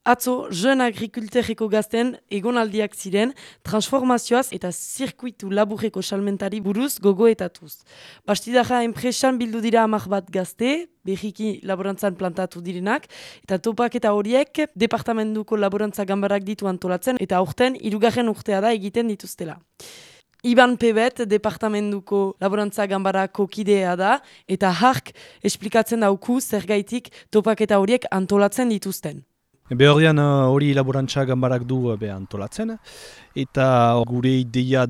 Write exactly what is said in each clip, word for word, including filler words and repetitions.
Atzo, jeune agrikulterreko gazten egonaldiak ziren transformazioaz eta zirkuitu laburreko salmentari buruz gogoetatuz. Bastidaja enpresan bildu dira amak bat gazte, berriki laborantzan plantatu direnak, eta topaketa horiek departamentuko laborantza ganbarak ditu antolatzen, eta aurten hirugarren urtea da egiten dituztela. Iban Pebet departamentuko laborantza ganbarako kidea da, eta hark esplikatzen dauku zergaitik topaketa horiek antolatzen dituzten. Behordian hori laborantza ganbarak du be antolatzen, eta gure ideia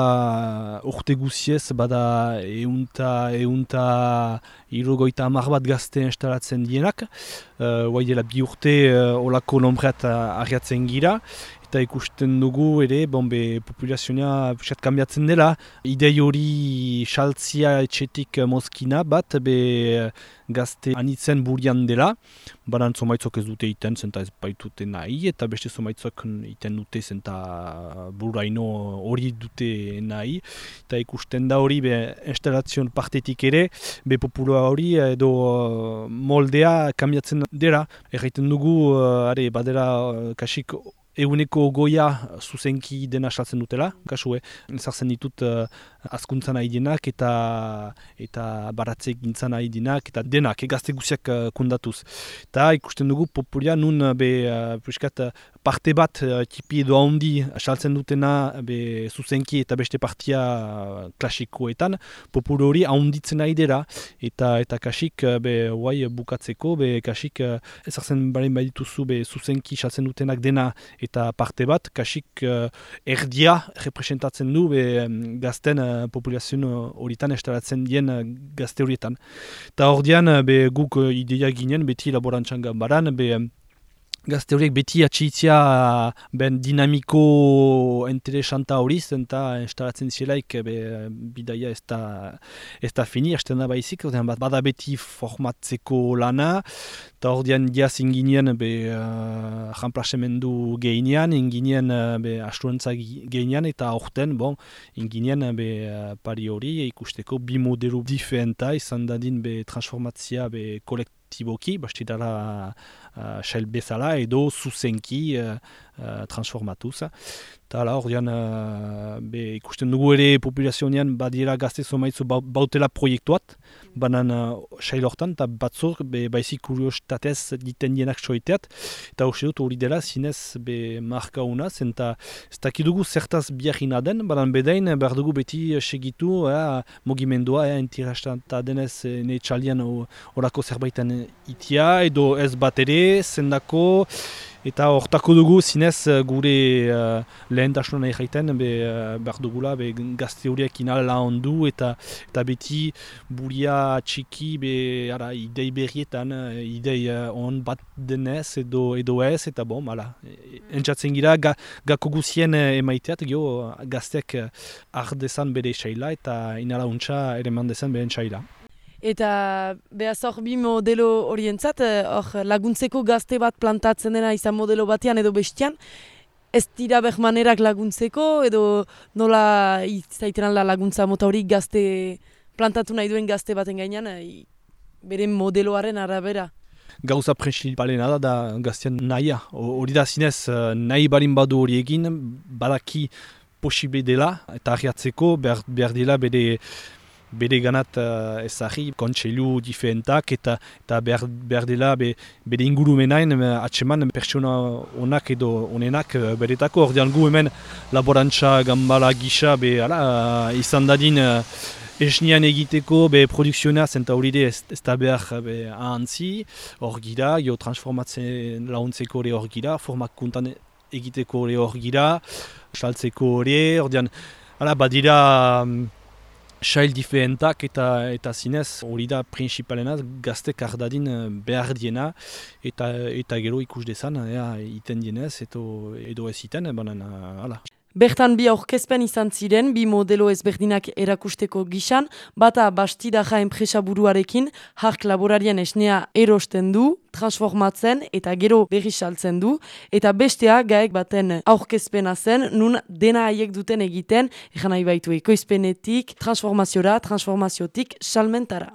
da urte guziez bada eunta, eunta irurogeita hamar bat gazte instalatzen dienak, guai dela bi urte olako nombreat arriatzen gira, eta ikusten dugu ere, bon, be, populazioa pusat kambiatzen dela. Idei hori saltzia etxetik mozkina bat, be gazte anitzen burian dela. Banan somaitzok ez dute iten, zenta ez baitute nahi, eta beste somaitzok iten dute, zenta buraino hori dute nahi. Eta ikusten da hori, be, instalazion partetik ere, be populua hori edo moldea kambiatzen dela. Erraiten dugu, are, badera kasik, eguneko goia zuzenki dena saltzen dutela, kasue, ezartzen ditut uh, azkuntzan nahi dienak eta, eta baratze gintzan nahi dienak, eta denak, eh, gazte guziak uh, kundatuz. Eta ikusten dugu populia nun be, uh, puskat, parte bat uh, tipi edo handi saltzen dutena be, zuzenki eta beste partia uh, klasikoetan, populu hori handitzen nahi dela, eta, eta kasik uh, be, guai bukatzeko, be, kasik uh, ezartzen baren badituzu be, zuzenki saltzen dutenak dena, eta parte bat, kasik uh, erdia representatzen du be, gazten uh, populazioen horietan estaratzen dien uh, gazte horietan. Eta ordean uh, be, guk uh, ideia ginen beti laborantzan ganbaran, be, um, gazte horiek beti atxitzia ben dinamiko interesanta horiz, eta instalatzen zielaik be, bidaia ez da, ez da fini, hasten da baizik, bada beti formatzeko lana, eta ordean diaz inginean be uh, remplacemendu geinean, inginean uh, be astuantza geinean, eta aurten, bon, inginean be uh, pari hori ikusteko bi modelu diferenta, izan dadin be transformatzia be kolektiboki, bastidara uh, xail bezala, edo zuzenki uh, uh, transformatuz. Eta hala, ordean, uh, be, ikusten dugu ere populazionean badiela gazte zomaitzu ba, bautela proiektuat, banan uh, xail hortan, eta batzuk be, baizik kuriostatez diten dienak soiteat, eta hori dut hori dela zinez be marka unaz, eta ez dakidugu zertaz biarina den, banan bedain behar dugu beti segitu eh, mogimendua, eh, entirastanta denez eh, ne txalian horako zerbaitan itia, edo ez bat ere, zendako, eta hortako dugu zinez gure uh, lehentasunan nahi jaiten, be, uh, behar dugula be, gazte horiek inala ondu, eta, eta beti buria txiki be, ara, idei berrietan, uh, idei uh, on bat denez edo, edo ez, eta bom, ala, entzatzen gira, ga, gako guzien uh, emaiteat, gio gazteak uh, ardezan bere saila, eta inala untxa ere mandezan bere saila. Eta behaz hor bi modelo horientzat, hor laguntzeko gazte bat plantatzen dena izan modelo batean edo bestian, ez dira behmanerak laguntzeko edo nola izaiteran la laguntza mota hori gazte plantatu nahi duen gazte baten gainean, bere modeloaren arabera. Gauza principalena da, da gaztean nahia. Hori da zinez nahi barin badu hori egin, badaki posible dela, eta arriatzeko behar, behar dela bere bere ganat uh, ezagri, kontseilu diferentak, eta, eta behar, behar dela be, bere ingurumenain uh, atseman pertsona onak edo onenak uh, beretako. Ordean gu hemen laborantza gambala gisa be, ala, uh, izan dadin uh, esnian egiteko be produkzioa zenta hori ez, ez da behar be, ahantzi, hor gira, jo transformatzen launtzeko hori hor gira, formakuntan egiteko hori hor gira, saltzeko hori, ordean, ala, badira um, sail diferentak eta eta zinez hori da principalena gaztek ardadin behar diena eta, eta gero ikus dezan ea, iten dienez edo, edo ez iten, banan hala. Bertan bi aurkezpen izan ziren, bi modelo ezberdinak erakusteko gisan, bata Bastidaja enpresa buruarekin, hark laborarien esnea erosten du, transformatzen eta gero berri saltzen du, eta bestea gaek baten aurkezpena zen, nun dena haiek duten egiten, egan nahi baitu ekoizpenetik, transformaziora, transformaziotik, salmentara.